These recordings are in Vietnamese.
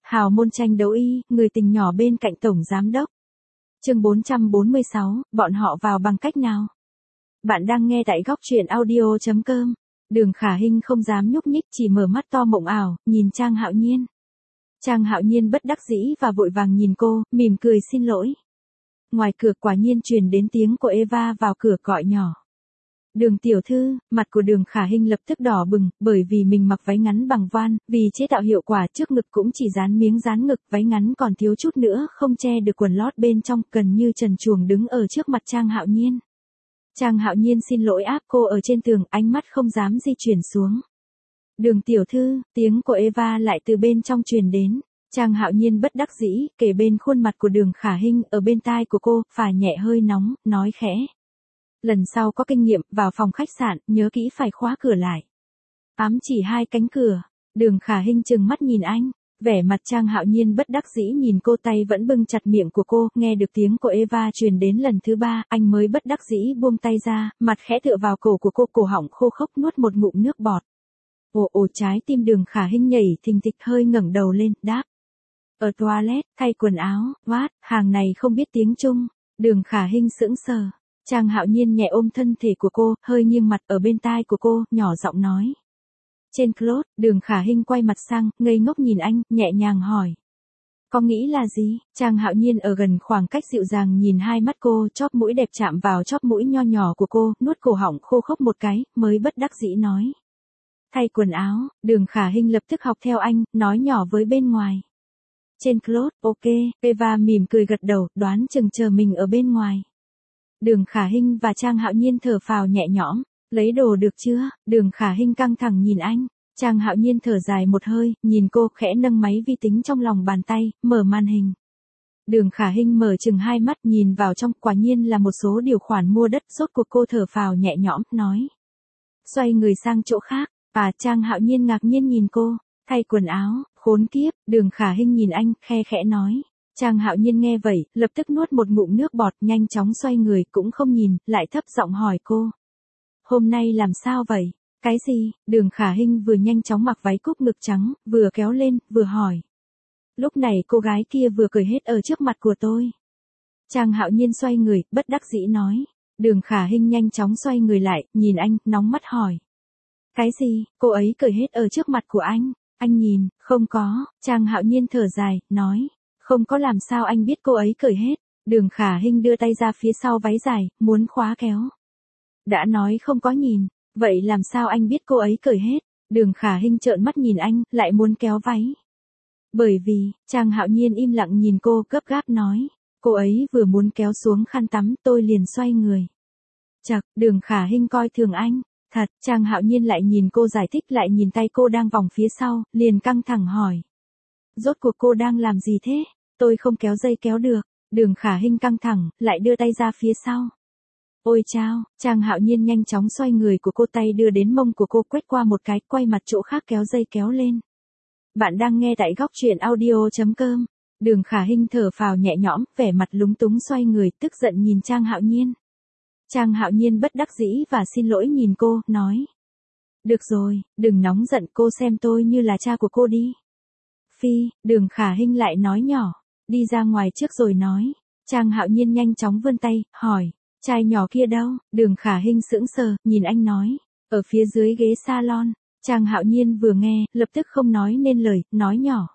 Hào môn tranh đấu y, người tình nhỏ bên cạnh tổng giám đốc. Chương 446, bọn họ vào bằng cách nào? Bạn đang nghe tại góc truyện audio.com. Đường Khả Hinh không dám nhúc nhích, chỉ mở mắt to mộng ảo, nhìn Trang Hạo Nhiên. Trang Hạo Nhiên bất đắc dĩ và vội vàng nhìn cô, mỉm cười xin lỗi. Ngoài cửa quả nhiên truyền đến tiếng của Eva vào cửa gọi nhỏ. Đường tiểu thư, mặt của Đường Khả Hinh lập tức đỏ bừng, bởi vì mình mặc váy ngắn bằng voan, vì chế tạo hiệu quả trước ngực cũng chỉ dán miếng dán ngực, váy ngắn còn thiếu chút nữa không che được quần lót bên trong, gần như trần truồng đứng ở trước mặt Trang Hạo Nhiên. Trang Hạo Nhiên xin lỗi áp cô ở trên tường, ánh mắt không dám di chuyển xuống. Đường tiểu thư, tiếng của Eva lại từ bên trong truyền đến. Trang Hạo Nhiên bất đắc dĩ, kề bên khuôn mặt của Đường Khả Hinh ở bên tai của cô, phả nhẹ hơi nóng, nói khẽ. Lần sau có kinh nghiệm, vào phòng khách sạn, nhớ kỹ phải khóa cửa lại. Ám chỉ 2 cánh cửa. Đường Khả Hinh trừng mắt nhìn anh. Vẻ mặt Trang Hạo Nhiên bất đắc dĩ nhìn cô, tay vẫn bưng chặt miệng của cô, nghe được tiếng của Eva truyền đến lần thứ 3, anh mới bất đắc dĩ buông tay ra, mặt khẽ tựa vào cổ của cô, cổ họng khô khốc nuốt một ngụm nước bọt. Ồ, trái tim Đường Khả Hinh nhảy thình thịch, hơi ngẩng đầu lên, đáp. Ở toilet, thay quần áo, what, hàng này không biết tiếng Trung. Đường Khả Hinh sững sờ. Trang Hạo Nhiên nhẹ ôm thân thể của cô, hơi nghiêng mặt ở bên tai của cô, nhỏ giọng nói. Trên close, Đường Khả Hinh quay mặt sang, ngây ngốc nhìn anh, nhẹ nhàng hỏi. Có nghĩ là gì? Trang Hạo Nhiên ở gần khoảng cách dịu dàng nhìn hai mắt cô, chóp mũi đẹp chạm vào chóp mũi nho nhỏ của cô, nuốt cổ họng khô khốc một cái, mới bất đắc dĩ nói. Thay quần áo, Đường Khả Hinh lập tức học theo anh, nói nhỏ với bên ngoài. Trên close, ok, Eva mỉm cười gật đầu, đoán chừng chờ mình ở bên ngoài. Đường Khả Hinh và Trang Hạo Nhiên thở phào nhẹ nhõm, lấy đồ được chưa? Đường Khả Hinh căng thẳng nhìn anh, Trang Hạo Nhiên thở dài một hơi, nhìn cô khẽ nâng máy vi tính trong lòng bàn tay, mở màn hình. Đường Khả Hinh mở chừng 2 mắt nhìn vào trong, quả nhiên là một số điều khoản mua đất, rốt cuộc cô thở phào nhẹ nhõm, nói. Xoay người sang chỗ khác, Trang Hạo Nhiên ngạc nhiên nhìn cô, thay quần áo, khốn kiếp, Đường Khả Hinh nhìn anh, khe khẽ nói. Trang Hạo Nhiên nghe vậy, lập tức nuốt một ngụm nước bọt, nhanh chóng xoay người, cũng không nhìn, lại thấp giọng hỏi cô. Hôm nay làm sao vậy? Cái gì? Đường Khả Hinh vừa nhanh chóng mặc váy cúc ngực trắng, vừa kéo lên, vừa hỏi. Lúc này cô gái kia vừa cười hết ở trước mặt của tôi. Trang Hạo Nhiên xoay người, bất đắc dĩ nói. Đường Khả Hinh nhanh chóng xoay người lại, nhìn anh, nóng mắt hỏi. Cái gì? Cô ấy cười hết ở trước mặt của anh. Anh nhìn, không có. Trang Hạo Nhiên thở dài, nói. Không có, làm sao anh biết cô ấy cởi hết? Đường Khả Hinh đưa tay ra phía sau váy dài, muốn khóa kéo. Đã nói không có nhìn, vậy làm sao anh biết cô ấy cởi hết? Đường Khả Hinh trợn mắt nhìn anh, lại muốn kéo váy. Bởi vì, Trang Hạo Nhiên im lặng nhìn cô, gấp gáp nói. Cô ấy vừa muốn kéo xuống khăn tắm, tôi liền xoay người. Chậc, Đường Khả Hinh coi thường anh. Thật, Trang Hạo Nhiên lại nhìn cô giải thích, lại nhìn tay cô đang vòng phía sau, liền căng thẳng hỏi. Rốt cuộc cô đang làm gì thế? Tôi không kéo dây kéo được. Đường Khả Hinh căng thẳng, lại đưa tay ra phía sau. Ôi chao, Trang Hạo Nhiên nhanh chóng xoay người của cô, tay đưa đến mông của cô, quét qua một cái, quay mặt chỗ khác kéo dây kéo lên. Bạn đang nghe tại góc truyện audio.com. Đường Khả Hinh thở phào nhẹ nhõm, vẻ mặt lúng túng xoay người, tức giận nhìn Trang Hạo Nhiên. Trang Hạo Nhiên bất đắc dĩ và xin lỗi nhìn cô, nói. Được rồi, đừng nóng giận, cô xem tôi như là cha của cô đi. Phi, Đường Khả Hinh lại nói nhỏ. Đi ra ngoài trước rồi nói. Trang Hạo Nhiên nhanh chóng vươn tay, hỏi. Trai nhỏ kia đâu? Đường Khả Hinh sững sờ, nhìn anh nói. Ở phía dưới ghế salon. Trang Hạo Nhiên vừa nghe, lập tức không nói nên lời, nói nhỏ.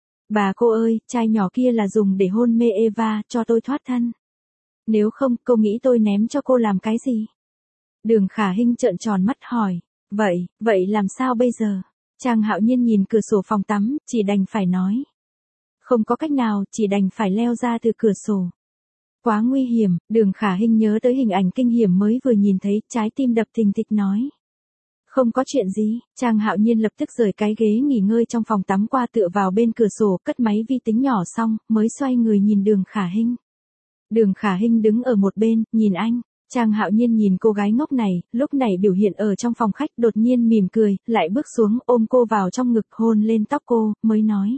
Bà cô ơi, trai nhỏ kia là dùng để hôn mê Eva, cho tôi thoát thân. Nếu không, cô nghĩ tôi ném cho cô làm cái gì? Đường Khả Hinh trợn tròn mắt hỏi. Vậy làm sao bây giờ? Trang Hạo Nhiên nhìn cửa sổ phòng tắm, chỉ đành phải nói. Không có cách nào, chỉ đành phải leo ra từ cửa sổ. Quá nguy hiểm, Đường Khả Hinh nhớ tới hình ảnh kinh hiểm mới vừa nhìn thấy, trái tim đập thình thịch nói. Không có chuyện gì, Trang Hạo Nhiên lập tức rời cái ghế nghỉ ngơi trong phòng tắm qua tựa vào bên cửa sổ, cất máy vi tính nhỏ xong, mới xoay người nhìn Đường Khả Hinh. Đường Khả Hinh đứng ở một bên, nhìn anh. Trang Hạo Nhiên nhìn cô gái ngốc này, lúc này biểu hiện ở trong phòng khách, đột nhiên mỉm cười, lại bước xuống, ôm cô vào trong ngực, hôn lên tóc cô, mới nói.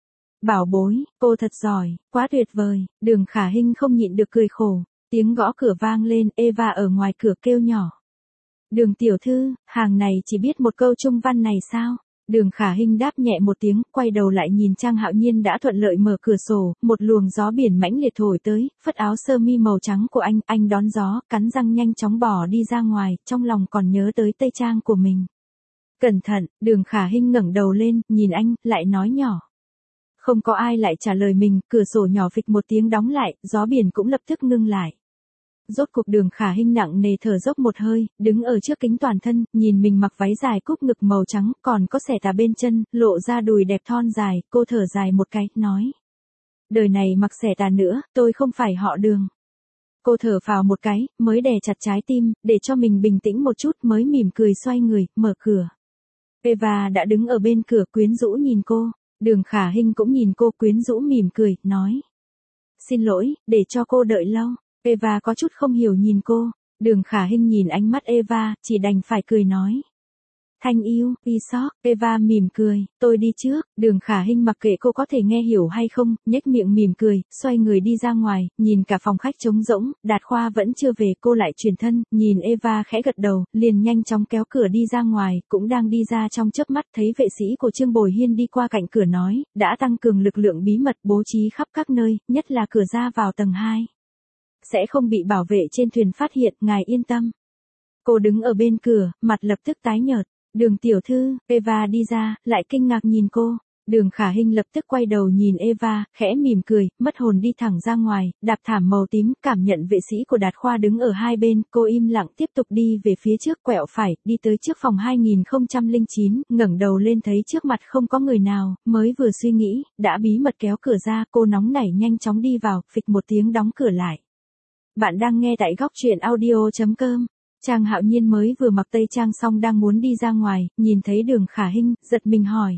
Bảo bối, cô thật giỏi, quá tuyệt vời. Đường Khả Hinh không nhịn được cười khổ. Tiếng gõ cửa vang lên, Eva ở ngoài cửa kêu nhỏ. Đường tiểu thư, hàng này chỉ biết một câu Trung văn này sao? Đường Khả Hinh đáp nhẹ một tiếng, quay đầu lại nhìn Trang Hạo Nhiên đã thuận lợi mở cửa sổ, một luồng gió biển mãnh liệt thổi tới, phất áo sơ mi màu trắng của anh đón gió, cắn răng nhanh chóng bỏ đi ra ngoài, trong lòng còn nhớ tới tây trang của mình. Cẩn thận, Đường Khả Hinh ngẩng đầu lên, nhìn anh, lại nói nhỏ. Không có ai lại trả lời mình, cửa sổ nhỏ phịch một tiếng đóng lại, gió biển cũng lập tức ngưng lại. Rốt cuộc Đường Khả Hinh nặng nề thở dốc một hơi, đứng ở trước kính toàn thân, nhìn mình mặc váy dài cúp ngực màu trắng, còn có xẻ tà bên chân, lộ ra đùi đẹp thon dài, cô thở dài một cái, nói. Đời này mặc xẻ tà nữa, tôi không phải họ Đường. Cô thở phào một cái, mới đè chặt trái tim, để cho mình bình tĩnh một chút mới mỉm cười xoay người, mở cửa. Eva đã đứng ở bên cửa quyến rũ nhìn cô, Đường Khả Hinh cũng nhìn cô quyến rũ mỉm cười, nói. Xin lỗi, để cho cô đợi lâu. Eva có chút không hiểu nhìn cô, Đường Khả Hinh nhìn ánh mắt Eva, chỉ đành phải cười nói. Thanh yêu, Pisok, Eva mỉm cười, tôi đi trước, Đường Khả Hinh mặc kệ cô có thể nghe hiểu hay không, nhếch miệng mỉm cười, xoay người đi ra ngoài, nhìn cả phòng khách trống rỗng, Đạt Khoa vẫn chưa về, cô lại chuyển thân, nhìn Eva khẽ gật đầu, liền nhanh chóng kéo cửa đi ra ngoài, cũng đang đi ra trong chớp mắt thấy vệ sĩ của Trương Bồi Hiên đi qua cạnh cửa nói, đã tăng cường lực lượng bí mật bố trí khắp các nơi, nhất là cửa ra vào tầng 2. Sẽ không bị bảo vệ trên thuyền phát hiện, ngài yên tâm. Cô đứng ở bên cửa, mặt lập tức tái nhợt. Đường tiểu thư, Eva đi ra, lại kinh ngạc nhìn cô. Đường Khả Hinh lập tức quay đầu nhìn Eva, khẽ mỉm cười, mất hồn đi thẳng ra ngoài, đạp thảm màu tím, cảm nhận vệ sĩ của Đạt Khoa đứng ở hai bên, cô im lặng tiếp tục đi về phía trước, quẹo phải, đi tới trước phòng 2009, ngẩng đầu lên thấy trước mặt không có người nào, mới vừa suy nghĩ, đã bí mật kéo cửa ra, cô nóng nảy nhanh chóng đi vào, phịch một tiếng đóng cửa lại. Bạn đang nghe tại góc truyện audio.com. Trang Hạo Nhiên mới vừa mặc tây trang xong đang muốn đi ra ngoài, nhìn thấy Đường Khả Hinh, giật mình hỏi.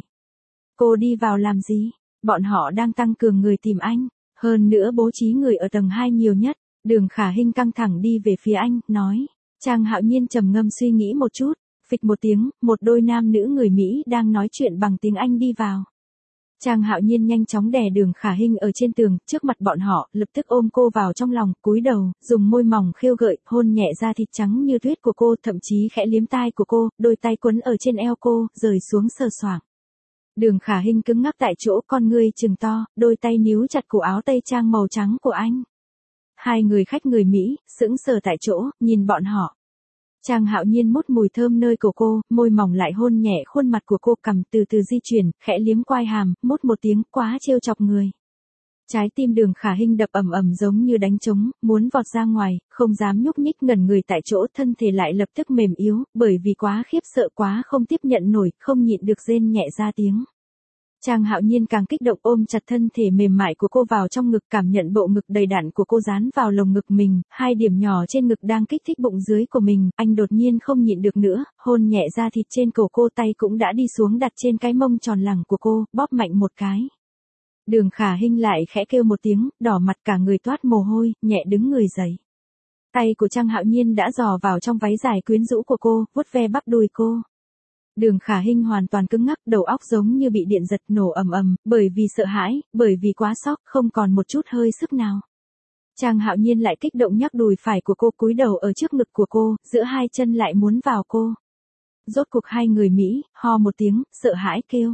Cô đi vào làm gì? Bọn họ đang tăng cường người tìm anh, hơn nữa bố trí người ở tầng 2 nhiều nhất. Đường Khả Hinh căng thẳng đi về phía anh, nói. Trang Hạo Nhiên trầm ngâm suy nghĩ một chút, phịch một tiếng, một đôi nam nữ người Mỹ đang nói chuyện bằng tiếng Anh đi vào. Trang Hạo Nhiên nhanh chóng đè Đường Khả Hinh ở trên tường, trước mặt bọn họ, lập tức ôm cô vào trong lòng, cúi đầu, dùng môi mỏng khêu gợi, hôn nhẹ da thịt trắng như tuyết của cô, thậm chí khẽ liếm tai của cô, đôi tay quấn ở trên eo cô, rời xuống sờ soạng. Đường Khả Hinh cứng ngắc tại chỗ, con ngươi trừng to, đôi tay níu chặt cổ áo tây trang màu trắng của anh. Hai người khách người Mỹ, sững sờ tại chỗ, nhìn bọn họ. Trang Hạo Nhiên mút mùi thơm nơi cổ cô, môi mỏng lại hôn nhẹ khuôn mặt của cô, cằm từ từ di chuyển, khẽ liếm quai hàm, mút một tiếng, quá trêu chọc người. Trái tim Đường Khả Hinh đập ầm ầm giống như đánh trống, muốn vọt ra ngoài, không dám nhúc nhích, ngẩn người tại chỗ, thân thể lại lập tức mềm yếu, bởi vì quá khiếp sợ, quá không tiếp nhận nổi, không nhịn được rên nhẹ ra tiếng. Trang Hạo Nhiên càng kích động ôm chặt thân thể mềm mại của cô vào trong ngực, cảm nhận bộ ngực đầy đặn của cô dán vào lồng ngực mình, hai điểm nhỏ trên ngực đang kích thích bụng dưới của mình, anh đột nhiên không nhịn được nữa, hôn nhẹ da thịt trên cổ cô, tay cũng đã đi xuống đặt trên cái mông tròn lẳng của cô, bóp mạnh một cái. Đường Khả Hinh lại khẽ kêu một tiếng, đỏ mặt cả người toát mồ hôi, nhẹ đứng người dậy. Tay của Trang Hạo Nhiên đã dò vào trong váy dài quyến rũ của cô, vuốt ve bắp đùi cô. Đường Khả Hinh hoàn toàn cứng ngắc, đầu óc giống như bị điện giật, nổ ầm ầm, bởi vì sợ hãi, bởi vì quá sốc, không còn một chút hơi sức nào. Trang Hạo Nhiên lại kích động nhắc đùi phải của cô, cúi đầu ở trước ngực của cô, giữa hai chân lại muốn vào cô. Rốt cuộc hai người Mỹ, ho một tiếng, sợ hãi kêu.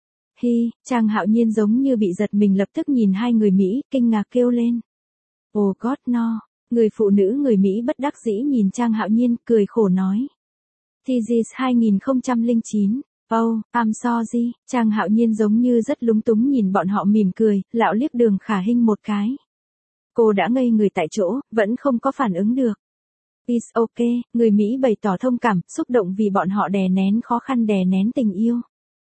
Hi, Trang Hạo Nhiên giống như bị giật mình, lập tức nhìn hai người Mỹ, kinh ngạc kêu lên. Oh God no, người phụ nữ người Mỹ bất đắc dĩ nhìn Trang Hạo Nhiên, cười khổ nói. Thesis 2009, oh, I'm sorry, Trang Hạo Nhiên giống như rất lúng túng nhìn bọn họ mỉm cười, lạo liếc Đường Khả Hinh một cái. Cô đã ngây người tại chỗ, vẫn không có phản ứng được. It's okay, người Mỹ bày tỏ thông cảm, xúc động vì bọn họ đè nén khó khăn, đè nén tình yêu.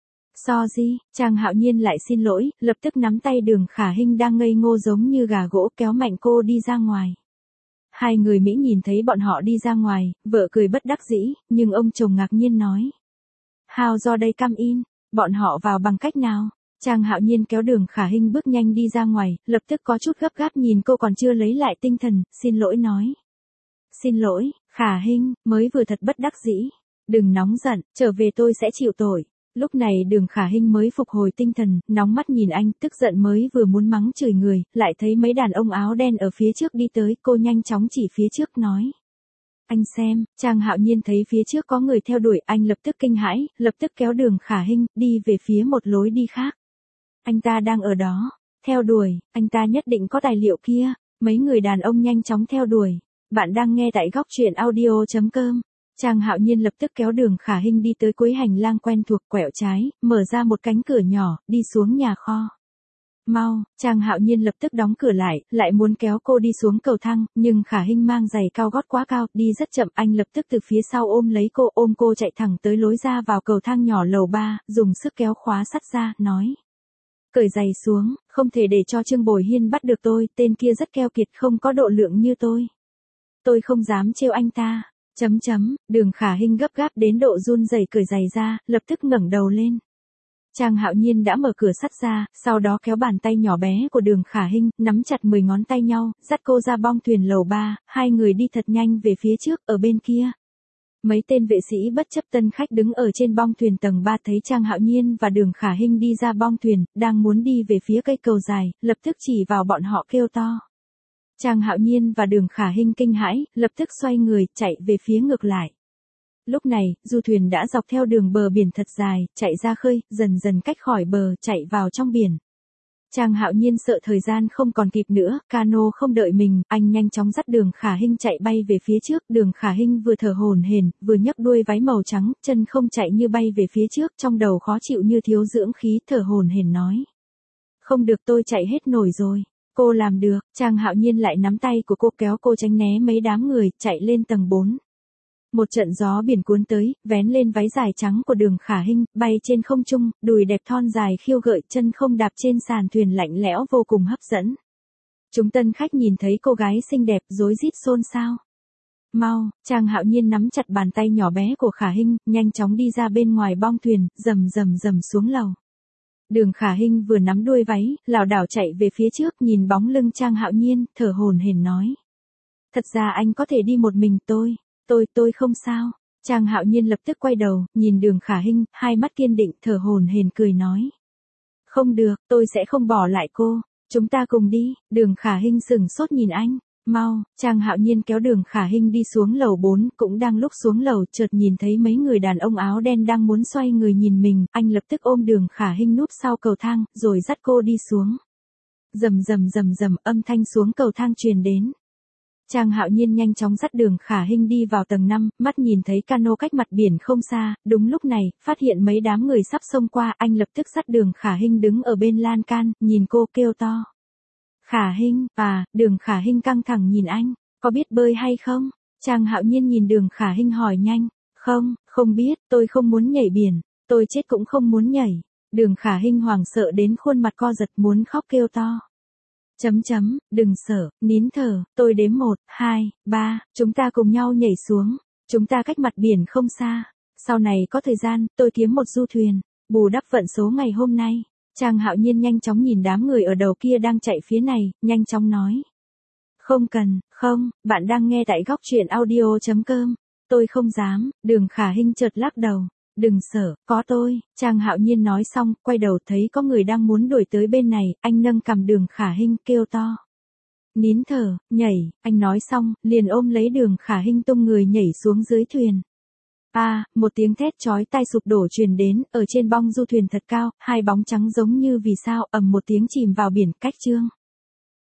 Sorry, Trang Hạo Nhiên lại xin lỗi, lập tức nắm tay Đường Khả Hinh đang ngây ngô giống như gà gỗ, kéo mạnh cô đi ra ngoài. Hai người Mỹ nhìn thấy bọn họ đi ra ngoài, vợ cười bất đắc dĩ, nhưng ông chồng ngạc nhiên nói. How do they come in? Bọn họ vào bằng cách nào? Trang Hạo Nhiên kéo Đường Khả Hinh bước nhanh đi ra ngoài, lập tức có chút gấp gáp nhìn cô còn chưa lấy lại tinh thần, xin lỗi nói. Xin lỗi, Khả Hinh, mới vừa thật bất đắc dĩ. Đừng nóng giận, trở về tôi sẽ chịu tội. Lúc này Đường Khả Hinh mới phục hồi tinh thần, nóng mắt nhìn anh, tức giận mới vừa muốn mắng chửi người, lại thấy mấy đàn ông áo đen ở phía trước đi tới, cô nhanh chóng chỉ phía trước nói. Anh xem, Trang Hạo Nhiên thấy phía trước có người theo đuổi, anh lập tức kinh hãi, lập tức kéo Đường Khả Hinh, đi về phía một lối đi khác. Anh ta đang ở đó, theo đuổi, anh ta nhất định có tài liệu kia, mấy người đàn ông nhanh chóng theo đuổi. Bạn đang nghe tại góc truyện audio.com. Trang Hạo Nhiên lập tức kéo Đường Khả Hinh đi tới cuối hành lang quen thuộc, quẹo trái, mở ra một cánh cửa nhỏ, đi xuống nhà kho. Mau, Trang Hạo Nhiên lập tức đóng cửa lại muốn kéo cô đi xuống cầu thang, nhưng Khả Hinh mang giày cao gót quá cao, đi rất chậm, anh lập tức từ phía sau ôm cô chạy thẳng tới lối ra vào cầu thang nhỏ lầu 3, dùng sức kéo khóa sắt ra, nói. Cởi giày xuống, không thể để cho Trương Bồi Hiên bắt được tôi, tên kia rất keo kiệt, không có độ lượng như tôi. Tôi không dám trêu anh ta. Đường Khả Hinh gấp gáp đến độ run rẩy cởi giày ra, lập tức ngẩng đầu lên. Trang Hạo Nhiên đã mở cửa sắt ra, sau đó kéo bàn tay nhỏ bé của Đường Khả Hinh, nắm chặt 10 ngón tay nhau, dắt cô ra bong thuyền lầu 3, hai người đi thật nhanh về phía trước, ở bên kia. Mấy tên vệ sĩ bất chấp tân khách đứng ở trên bong thuyền tầng 3 thấy Trang Hạo Nhiên và Đường Khả Hinh đi ra bong thuyền, đang muốn đi về phía cây cầu dài, lập tức chỉ vào bọn họ kêu to. Trang Hạo Nhiên và Đường Khả Hinh kinh hãi, lập tức xoay người, chạy về phía ngược lại. Lúc này, du thuyền đã dọc theo đường bờ biển thật dài, chạy ra khơi, dần dần cách khỏi bờ, chạy vào trong biển. Trang Hạo Nhiên sợ thời gian không còn kịp nữa, cano không đợi mình, anh nhanh chóng dắt Đường Khả Hinh chạy bay về phía trước, Đường Khả Hinh vừa thở hổn hển, vừa nhấc đuôi váy màu trắng, chân không chạy như bay về phía trước, trong đầu khó chịu như thiếu dưỡng khí, thở hổn hển nói. Không được, tôi chạy hết nổi rồi. Cô làm được, Trang Hạo Nhiên lại nắm tay của cô kéo cô tránh né mấy đám người, chạy lên tầng 4. Một trận gió biển cuốn tới, vén lên váy dài trắng của Đường Khả Hinh, bay trên không trung, đùi đẹp thon dài khiêu gợi, chân không đạp trên sàn thuyền lạnh lẽo vô cùng hấp dẫn. Chúng tân khách nhìn thấy cô gái xinh đẹp, rối rít xôn xao. Mau, Trang Hạo Nhiên nắm chặt bàn tay nhỏ bé của Khả Hinh, nhanh chóng đi ra bên ngoài bong thuyền, rầm xuống lầu. Đường Khả Hinh vừa nắm đuôi váy, lảo đảo chạy về phía trước, nhìn bóng lưng Trang Hạo Nhiên, thở hổn hển nói. Thật ra anh có thể đi một mình, tôi không sao. Trang Hạo Nhiên lập tức quay đầu, nhìn Đường Khả Hinh, hai mắt kiên định, thở hổn hển cười nói. Không được, tôi sẽ không bỏ lại cô, chúng ta cùng đi. Đường Khả Hinh sững sốt nhìn anh. Mau, Trang Hạo Nhiên kéo Đường Khả Hinh đi xuống lầu 4, cũng đang lúc xuống lầu, chợt nhìn thấy mấy người đàn ông áo đen đang muốn xoay người nhìn mình, anh lập tức ôm Đường Khả Hinh núp sau cầu thang, rồi dắt cô đi xuống. Rầm, âm thanh xuống cầu thang truyền đến. Trang Hạo Nhiên nhanh chóng dắt Đường Khả Hinh đi vào tầng 5, mắt nhìn thấy cano cách mặt biển không xa, đúng lúc này, phát hiện mấy đám người sắp xông qua, anh lập tức dắt Đường Khả Hinh đứng ở bên lan can, nhìn cô kêu to. Khả Hinh, Đường Khả Hinh căng thẳng nhìn anh, có biết bơi hay không? Trang Hạo Nhiên nhìn Đường Khả Hinh hỏi nhanh, không biết, tôi không muốn nhảy biển, tôi chết cũng không muốn nhảy. Đường Khả Hinh hoảng sợ đến khuôn mặt co giật muốn khóc kêu to. Đừng sợ, nín thở, tôi đếm 1, 2, 3, chúng ta cùng nhau nhảy xuống, chúng ta cách mặt biển không xa, sau này có thời gian, tôi kiếm một du thuyền, bù đắp vận số ngày hôm nay. Trang Hạo Nhiên nhanh chóng nhìn đám người ở đầu kia đang chạy phía này, nhanh chóng nói. Không cần, bạn đang nghe tại góc truyện audio.com, tôi không dám. Đường Khả Hinh chợt lắc đầu. Đừng sợ, có tôi. Trang Hạo Nhiên nói xong, quay đầu thấy có người đang muốn đuổi tới bên này, anh nâng cằm Đường Khả Hinh kêu to. Nín thở, nhảy, anh nói xong, liền ôm lấy Đường Khả Hinh tung người nhảy xuống dưới thuyền. Một tiếng thét chói tai sụp đổ truyền đến, ở trên bong du thuyền thật cao, hai bóng trắng giống như vì sao, ầm một tiếng chìm vào biển, cách chương.